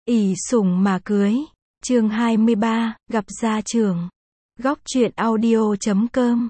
ỷ sủng mà cưới. Chương 23, gặp gia trưởng. Góc truyện audio.com.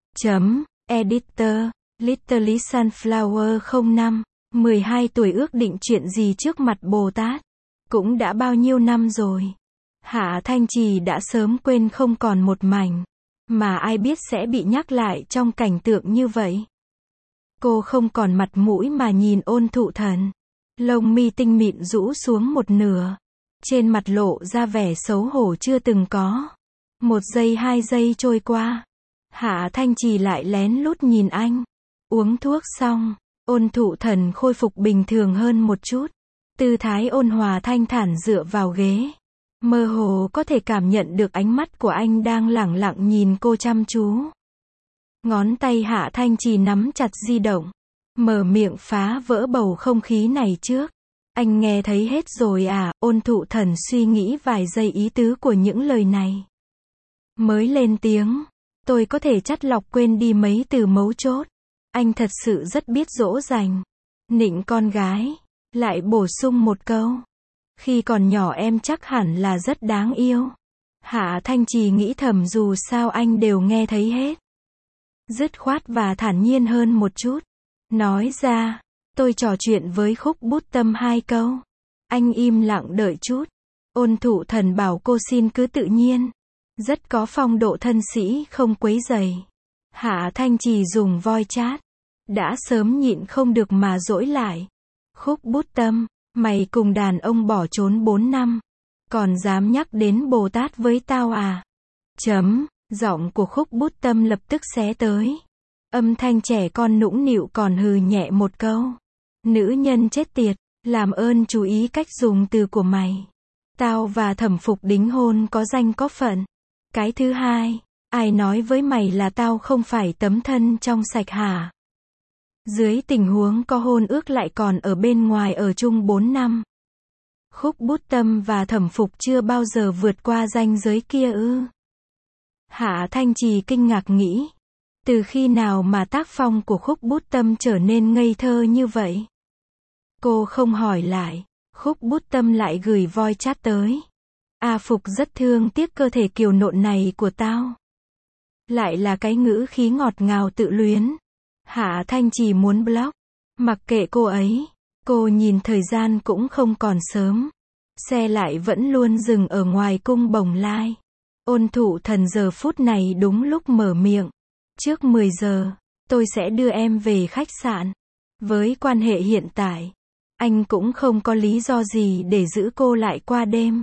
Editor, Literally Sunflower 05, 12 tuổi ước định chuyện gì trước mặt Bồ Tát? Cũng đã bao nhiêu năm rồi. Hạ Thanh Trì đã sớm quên không còn một mảnh. Mà ai biết sẽ bị nhắc lại trong cảnh tượng như vậy. Cô không còn mặt mũi mà nhìn Ôn Thụ Thần. Lông mi tinh mịn rũ xuống một nửa. Trên mặt lộ ra vẻ xấu hổ chưa từng có. 1 giây 2 giây trôi qua. Hạ Thanh Trì lại lén lút nhìn anh. Uống thuốc xong, Ôn Thụ Thần khôi phục bình thường hơn một chút. Tư thái ôn hòa thanh thản dựa vào ghế. Mơ hồ có thể cảm nhận được ánh mắt của anh đang lẳng lặng nhìn cô chăm chú. Ngón tay Hạ Thanh Trì nắm chặt di động. Mở miệng phá vỡ bầu không khí này trước. Anh nghe thấy hết rồi à? Ôn Thụ Thần suy nghĩ vài giây ý tứ của những lời này. Mới lên tiếng. Tôi có thể chắt lọc quên đi mấy từ mấu chốt. Anh thật sự rất biết dỗ dành. Nịnh con gái. Lại bổ sung một câu. Khi còn nhỏ em chắc hẳn là rất đáng yêu. Hạ Thanh Trì nghĩ thầm dù sao anh đều nghe thấy hết. Dứt khoát và thản nhiên hơn một chút. Nói ra, tôi trò chuyện với Khúc Bút Tâm 2 câu. Anh im lặng đợi chút. Ôn Thụ Thần bảo cô xin cứ tự nhiên. Rất có phong độ thân sĩ không quấy rầy. Hạ Thanh Trì dùng voi chat. Đã sớm nhịn không được mà dỗi lại. Khúc Bút Tâm, mày cùng đàn ông bỏ trốn 4 năm. Còn dám nhắc đến Bồ Tát với tao à? Giọng của Khúc Bút Tâm lập tức xé tới. Âm thanh trẻ con nũng nịu còn hừ nhẹ một câu. Nữ nhân chết tiệt, làm ơn chú ý cách dùng từ của mày. Tao và Thẩm Phục đính hôn có danh có phận. Cái thứ hai, ai nói với mày là tao không phải tấm thân trong sạch hả? Dưới tình huống có hôn ước lại còn ở bên ngoài ở chung 4 năm. Khúc Bút Tâm và Thẩm Phục chưa bao giờ vượt qua ranh giới kia ư? Hạ Thanh Trì kinh ngạc nghĩ. Từ khi nào mà tác phong của Khúc Bút Tâm trở nên ngây thơ như vậy? Cô không hỏi lại. Khúc Bút Tâm lại gửi voi chat tới. A Phục rất thương tiếc cơ thể kiều nộn này của tao. Lại là cái ngữ khí ngọt ngào tự luyến. Hạ Thanh Trì muốn block. Mặc kệ cô ấy. Cô nhìn thời gian cũng không còn sớm. Xe lại vẫn luôn dừng ở ngoài cung Bồng Lai. Ôn Thụ Thần giờ phút này đúng lúc mở miệng. Trước 10 giờ, tôi sẽ đưa em về khách sạn. Với quan hệ hiện tại, anh cũng không có lý do gì để giữ cô lại qua đêm.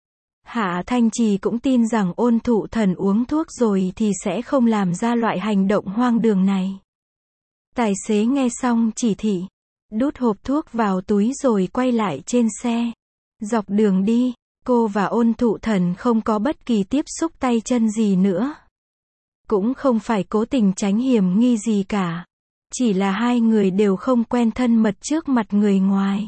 Hạ Thanh Trì cũng tin rằng Ôn Thụ Thần uống thuốc rồi thì sẽ không làm ra loại hành động hoang đường này. Tài xế nghe xong chỉ thị, đút hộp thuốc vào túi rồi quay lại trên xe. Dọc đường đi, cô và Ôn Thụ Thần không có bất kỳ tiếp xúc tay chân gì nữa. Cũng không phải cố tình tránh hiểm nghi gì cả. Chỉ là hai người đều không quen thân mật trước mặt người ngoài.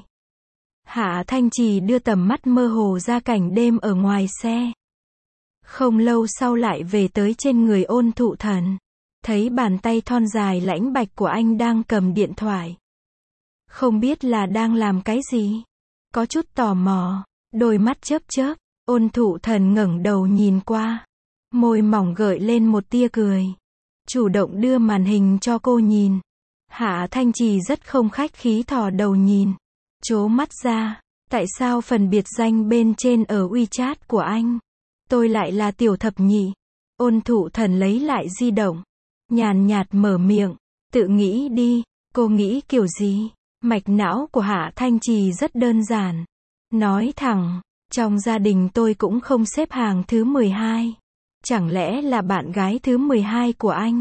Hạ Thanh Trì đưa tầm mắt mơ hồ ra cảnh đêm ở ngoài xe. Không lâu sau lại về tới trên người Ôn Thụ Thần. Thấy bàn tay thon dài lãnh bạch của anh đang cầm điện thoại. Không biết là đang làm cái gì. Có chút tò mò. Đôi mắt chớp chớp. Ôn Thụ Thần ngẩng đầu nhìn qua. Môi mỏng gợi lên một tia cười. Chủ động đưa màn hình cho cô nhìn. Hạ Thanh Trì rất không khách khí thò đầu nhìn. Trố mắt ra. Tại sao phần biệt danh bên trên ở WeChat của anh? Tôi lại là Tiểu Thập Nhị. Ôn Thụ Thần lấy lại di động. Nhàn nhạt mở miệng. Tự nghĩ đi. Cô nghĩ kiểu gì? Mạch não của Hạ Thanh Trì rất đơn giản. Nói thẳng. Trong gia đình tôi cũng không xếp hàng thứ 12. Chẳng lẽ là bạn gái thứ 12 của anh?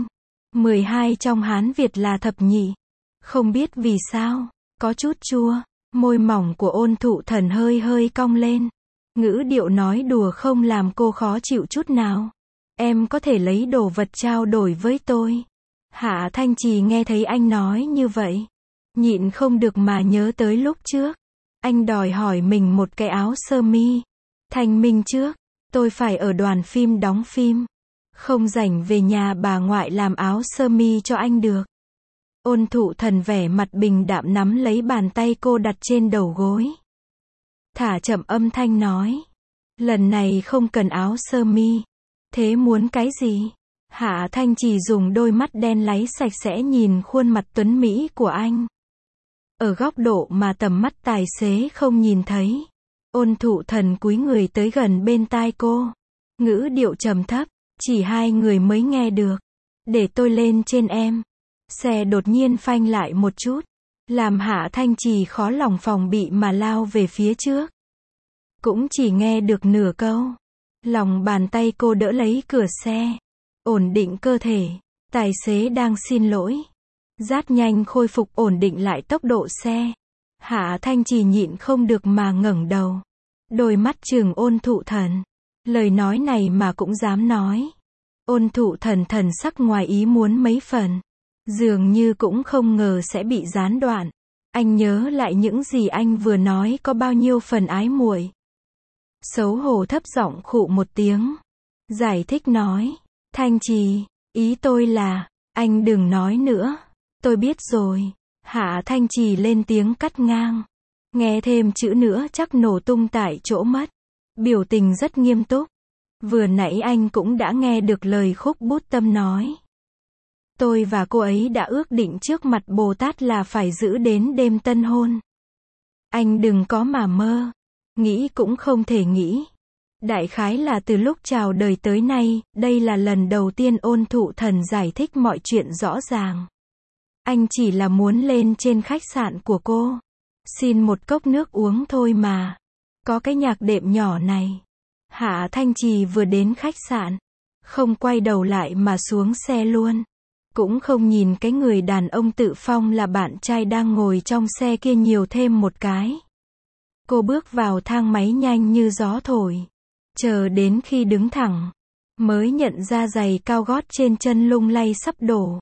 12 trong Hán Việt là thập nhị. Không biết vì sao. Có chút chua. Môi mỏng của Ôn Thụ Thần hơi hơi cong lên. Ngữ điệu nói đùa không làm cô khó chịu chút nào. Em có thể lấy đồ vật trao đổi với tôi. Hạ Thanh Trì nghe thấy anh nói như vậy. Nhịn không được mà nhớ tới lúc trước. Anh đòi hỏi mình một cái áo sơ mi. Thanh minh trước. Tôi phải ở đoàn phim đóng phim. Không rảnh về nhà bà ngoại làm áo sơ mi cho anh được. Ôn Thụ Thần vẻ mặt bình đạm nắm lấy bàn tay cô đặt trên đầu gối. thả chậm âm thanh nói. Lần này không cần áo sơ mi. Thế muốn cái gì? Hạ Thanh Trì dùng đôi mắt đen láy sạch sẽ nhìn khuôn mặt tuấn mỹ của anh. Ở góc độ mà tầm mắt tài xế không nhìn thấy. Ôn Thụ Thần cúi người tới gần bên tai cô. Ngữ điệu trầm thấp, chỉ hai người mới nghe được. Để tôi lên trên em. Xe đột nhiên phanh lại một chút. Làm Hạ Thanh Trì khó lòng phòng bị mà lao về phía trước. Cũng chỉ nghe được nửa câu. Lòng bàn tay cô đỡ lấy cửa xe. Ổn định cơ thể. Tài xế đang xin lỗi. Rất nhanh khôi phục ổn định lại tốc độ xe. Hạ Thanh Trì nhịn không được mà ngẩng đầu. Đôi mắt trừng Ôn Thụ Thần. Lời nói này mà cũng dám nói. Ôn Thụ Thần thần sắc ngoài ý muốn mấy phần. Dường như cũng không ngờ sẽ bị gián đoạn. Anh nhớ lại những gì anh vừa nói có bao nhiêu phần ái muội. Xấu hổ thấp giọng khụ một tiếng. Giải thích nói. Thanh Trì, ý tôi là, anh đừng nói nữa. Tôi biết rồi. Hạ Thanh Trì lên tiếng cắt ngang. Nghe thêm chữ nữa chắc nổ tung tại chỗ mất. Biểu tình rất nghiêm túc. Vừa nãy anh cũng đã nghe được lời Khúc Bút Tâm nói. Tôi và cô ấy đã ước định trước mặt Bồ Tát là phải giữ đến đêm tân hôn. Anh đừng có mà mơ. Nghĩ cũng không thể nghĩ. Đại khái là từ lúc chào đời tới nay, đây là lần đầu tiên Ôn Thụ Thần giải thích mọi chuyện rõ ràng. Anh chỉ là muốn lên trên khách sạn của cô. Xin một cốc nước uống thôi mà. Có cái nhạc đệm nhỏ này. Hạ Thanh Trì vừa đến khách sạn. Không quay đầu lại mà xuống xe luôn. Cũng không nhìn cái người đàn ông tự phong là bạn trai đang ngồi trong xe kia nhiều thêm một cái. Cô bước vào thang máy nhanh như gió thổi. Chờ đến khi đứng thẳng. Mới nhận ra giày cao gót trên chân lung lay sắp đổ.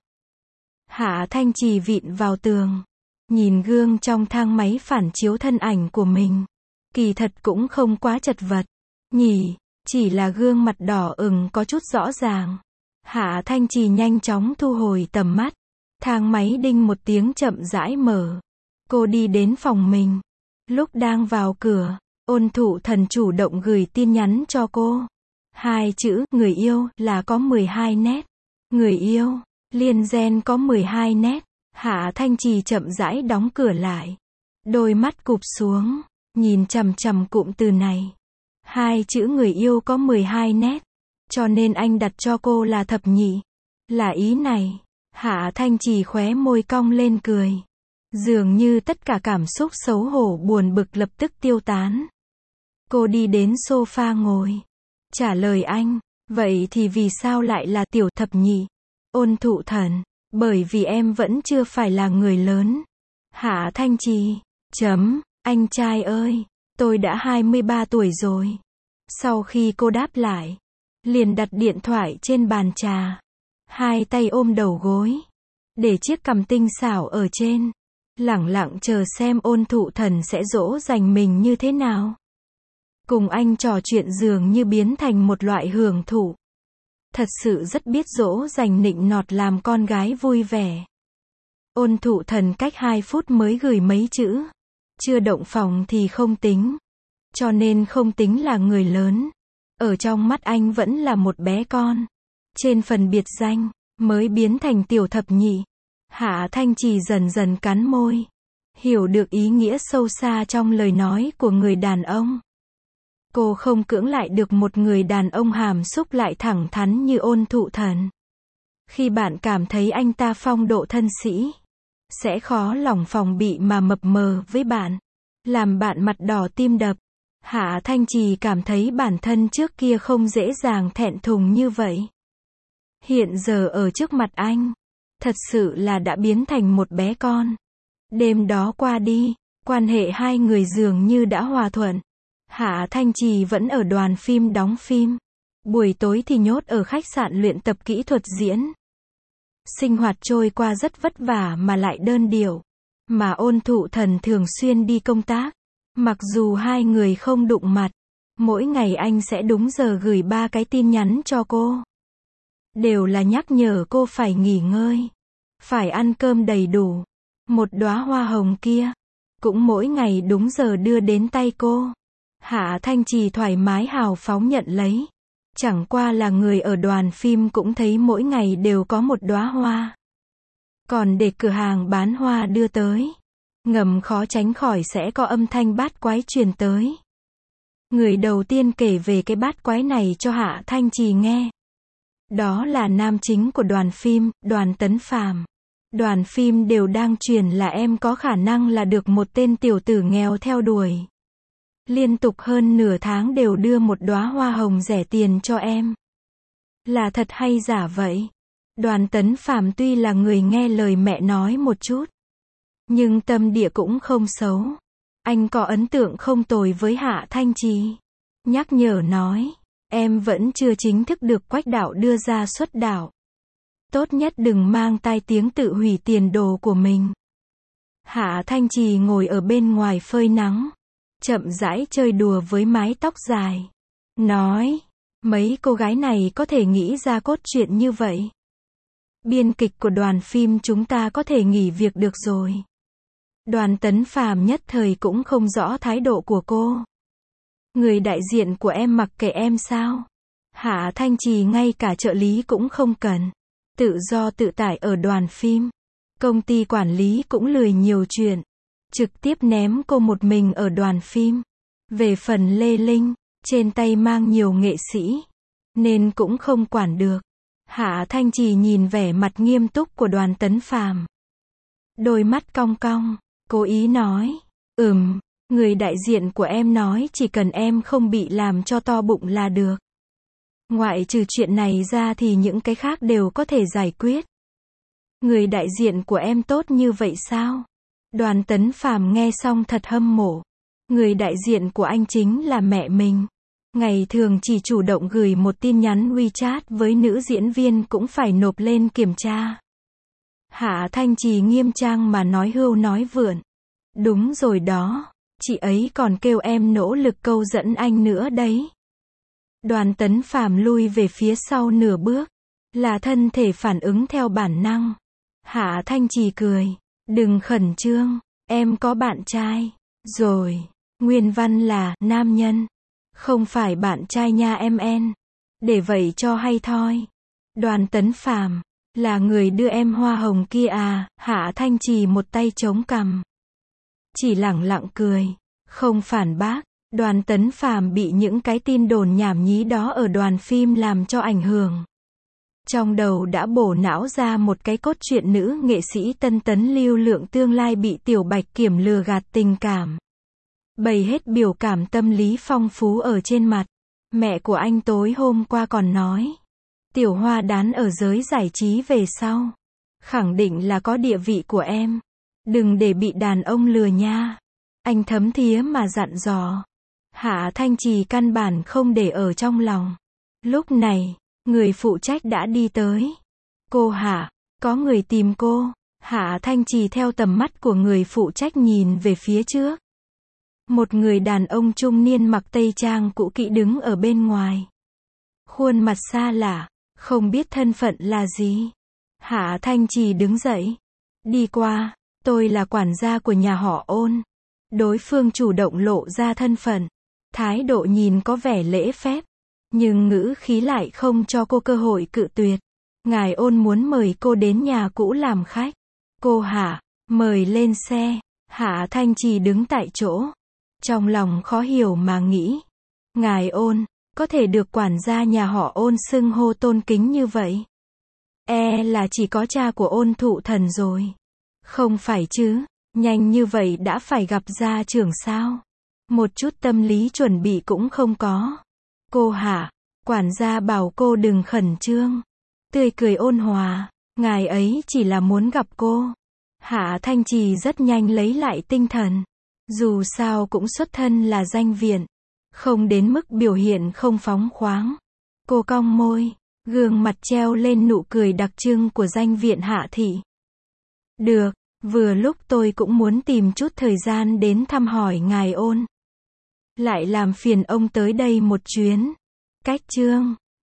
Hạ Thanh Trì vịn vào tường. Nhìn gương trong thang máy phản chiếu thân ảnh của mình. Kỳ thật cũng không quá chật vật. Nhỉ, chỉ là gương mặt đỏ ửng có chút rõ ràng. Hạ Thanh Trì nhanh chóng thu hồi tầm mắt. Thang máy đinh một tiếng chậm rãi mở. Cô đi đến phòng mình. Lúc đang vào cửa, Ôn Thụ Thần chủ động gửi tin nhắn cho cô. 2 chữ, người yêu, là có 12 nét. Người yêu, liên gen có 12 nét. Hạ Thanh Trì chậm rãi đóng cửa lại. Đôi mắt cụp xuống, nhìn chằm chằm cụm từ này. 2 chữ người yêu có 12 nét. Cho nên anh đặt cho cô là thập nhị. Là ý này. Hạ Thanh Trì khóe môi cong lên cười. Dường như tất cả cảm xúc xấu hổ buồn bực lập tức tiêu tán. Cô đi đến sofa ngồi. Trả lời anh. Vậy thì vì sao lại là tiểu thập nhị? Ôn Thụ Thần. Bởi vì em vẫn chưa phải là người lớn. Hạ Thanh Trì. Anh trai ơi. Tôi đã 23 tuổi rồi. Sau khi cô đáp lại. Liền đặt điện thoại trên bàn trà. Hai tay ôm đầu gối. Để chiếc cằm tinh xảo ở trên. Lẳng lặng chờ xem Ôn Thụ Thần sẽ dỗ dành mình như thế nào. Cùng anh trò chuyện dường như biến thành một loại hưởng thụ. Thật sự rất biết dỗ dành nịnh nọt làm con gái vui vẻ. Ôn Thụ Thần cách 2 phút mới gửi mấy chữ. Chưa động phòng thì không tính. Cho nên không tính là người lớn. Ở trong mắt anh vẫn là một bé con. Trên phần biệt danh, mới biến thành tiểu thập nhị. Hạ Thanh Trì dần dần cắn môi. Hiểu được ý nghĩa sâu xa trong lời nói của người đàn ông. Cô không cưỡng lại được một người đàn ông hàm xúc lại thẳng thắn như Ôn Thụ Thần. Khi bạn cảm thấy anh ta phong độ thân sĩ, sẽ khó lòng phòng bị mà mập mờ với bạn. Làm bạn mặt đỏ tim đập. Hạ Thanh Trì cảm thấy bản thân trước kia không dễ dàng thẹn thùng như vậy. Hiện giờ ở trước mặt anh, thật sự là đã biến thành một bé con. Đêm đó qua đi, quan hệ hai người dường như đã hòa thuận. Hạ Thanh Trì vẫn ở đoàn phim đóng phim. Buổi tối thì nhốt ở khách sạn luyện tập kỹ thuật diễn. Sinh hoạt trôi qua rất vất vả mà lại đơn điệu. Mà Ôn Thụ Thần thường xuyên đi công tác. Mặc dù hai người không đụng mặt, mỗi ngày anh sẽ đúng giờ gửi 3 cái tin nhắn cho cô. Đều là nhắc nhở cô phải nghỉ ngơi, phải ăn cơm đầy đủ. Một đóa hoa hồng kia, cũng mỗi ngày đúng giờ đưa đến tay cô. Hạ Thanh Trì thoải mái hào phóng nhận lấy. Chẳng qua là người ở đoàn phim cũng thấy mỗi ngày đều có một đóa hoa. Còn để cửa hàng bán hoa đưa tới, ngầm khó tránh khỏi sẽ có âm thanh bát quái truyền tới. Người đầu tiên kể về cái bát quái này cho Hạ Thanh Trì nghe. Đó là nam chính của đoàn phim, Đoàn Tấn Phàm. Đoàn phim đều đang truyền là em có khả năng là được một tên tiểu tử nghèo theo đuổi. Liên tục hơn nửa tháng đều đưa một đóa hoa hồng rẻ tiền cho em. Là thật hay giả vậy? Đoàn Tấn Phàm tuy là người nghe lời mẹ nói một chút, nhưng tâm địa cũng không xấu. Anh có ấn tượng không tồi với Hạ Thanh Trì. Nhắc nhở nói, em vẫn chưa chính thức được Quách đạo đưa ra xuất đạo. Tốt nhất đừng mang tai tiếng tự hủy tiền đồ của mình. Hạ Thanh Trì ngồi ở bên ngoài phơi nắng, chậm rãi chơi đùa với mái tóc dài. Nói, mấy cô gái này có thể nghĩ ra cốt truyện như vậy. Biên kịch của đoàn phim chúng ta có thể nghỉ việc được rồi. Đoàn Tấn Phàm nhất thời cũng không rõ thái độ của cô. Người đại diện của em mặc kệ em sao? Hạ Thanh Trì ngay cả trợ lý cũng không cần. Tự do tự tại ở đoàn phim. Công ty quản lý cũng lười nhiều chuyện. Trực tiếp ném cô một mình ở đoàn phim. Về phần Lê Linh, trên tay mang nhiều nghệ sĩ, nên cũng không quản được. Hạ Thanh Trì nhìn vẻ mặt nghiêm túc của Đoàn Tấn Phàm. Đôi mắt cong cong, cố ý nói, người đại diện của em nói chỉ cần em không bị làm cho to bụng là được. Ngoại trừ chuyện này ra thì những cái khác đều có thể giải quyết. Người đại diện của em tốt như vậy sao? Đoàn Tấn Phàm nghe xong thật hâm mộ. Người đại diện của anh chính là mẹ mình. Ngày thường chỉ chủ động gửi một tin nhắn WeChat với nữ diễn viên cũng phải nộp lên kiểm tra. Hạ Thanh Trì nghiêm trang mà nói hưu nói vượn. Đúng rồi đó, chị ấy còn kêu em nỗ lực câu dẫn anh nữa đấy. Đoàn Tấn Phàm lui về phía sau nửa bước, là thân thể phản ứng theo bản năng. Hạ Thanh Trì cười, đừng khẩn trương, em có bạn trai rồi. Nguyên văn là nam nhân, không phải bạn trai nha em en. Để vậy cho hay thôi. Đoàn Tấn Phàm là người đưa em hoa hồng kia à? Hạ Thanh Trì một tay chống cằm, chỉ lẳng lặng cười, không phản bác. Đoàn Tấn Phàm bị những cái tin đồn nhảm nhí đó ở đoàn phim làm cho ảnh hưởng. Trong đầu đã bổ não ra một cái cốt truyện nữ nghệ sĩ Tân Tấn Lưu Lượng tương lai bị Tiểu Bạch Kiểm lừa gạt tình cảm. Bày hết biểu cảm tâm lý phong phú ở trên mặt. Mẹ của anh tối hôm qua còn nói, Tiểu Hoa đán ở giới giải trí về sau, khẳng định là có địa vị của em. Đừng để bị đàn ông lừa nha. Anh thấm thía mà dặn dò. Hạ Thanh Trì căn bản không để ở trong lòng. Lúc này, người phụ trách đã đi tới. Cô Hạ, có người tìm cô. Hạ Thanh Trì theo tầm mắt của người phụ trách nhìn về phía trước. Một người đàn ông trung niên mặc tây trang cũ kỹ đứng ở bên ngoài. Khuôn mặt xa lạ, không biết thân phận là gì. Hạ Thanh Trì đứng dậy, đi qua, tôi là quản gia của nhà họ Ôn. Đối phương chủ động lộ ra thân phận, thái độ nhìn có vẻ lễ phép, nhưng ngữ khí lại không cho cô cơ hội cự tuyệt. Ngài Ôn muốn mời cô đến nhà cũ làm khách. Cô Hạ, mời lên xe. Hạ Thanh Trì đứng tại chỗ, trong lòng khó hiểu mà nghĩ. Ngài Ôn, có thể được quản gia nhà họ Ôn xưng hô tôn kính như vậy? Là chỉ có cha của Ôn Thụ Thần rồi. Không phải chứ, nhanh như vậy đã phải gặp gia trưởng sao? Một chút tâm lý chuẩn bị cũng không có. Cô Hạ, quản gia bảo cô đừng khẩn trương. Tươi cười ôn hòa, ngài ấy chỉ là muốn gặp cô. Hạ Thanh Trì rất nhanh lấy lại tinh thần. Dù sao cũng xuất thân là danh viện, không đến mức biểu hiện không phóng khoáng. Cô cong môi, gương mặt treo lên nụ cười đặc trưng của danh viện Hạ thị. Được, vừa lúc tôi cũng muốn tìm chút thời gian đến thăm hỏi ngài Ôn. Lại làm phiền ông tới đây một chuyến. Cách chương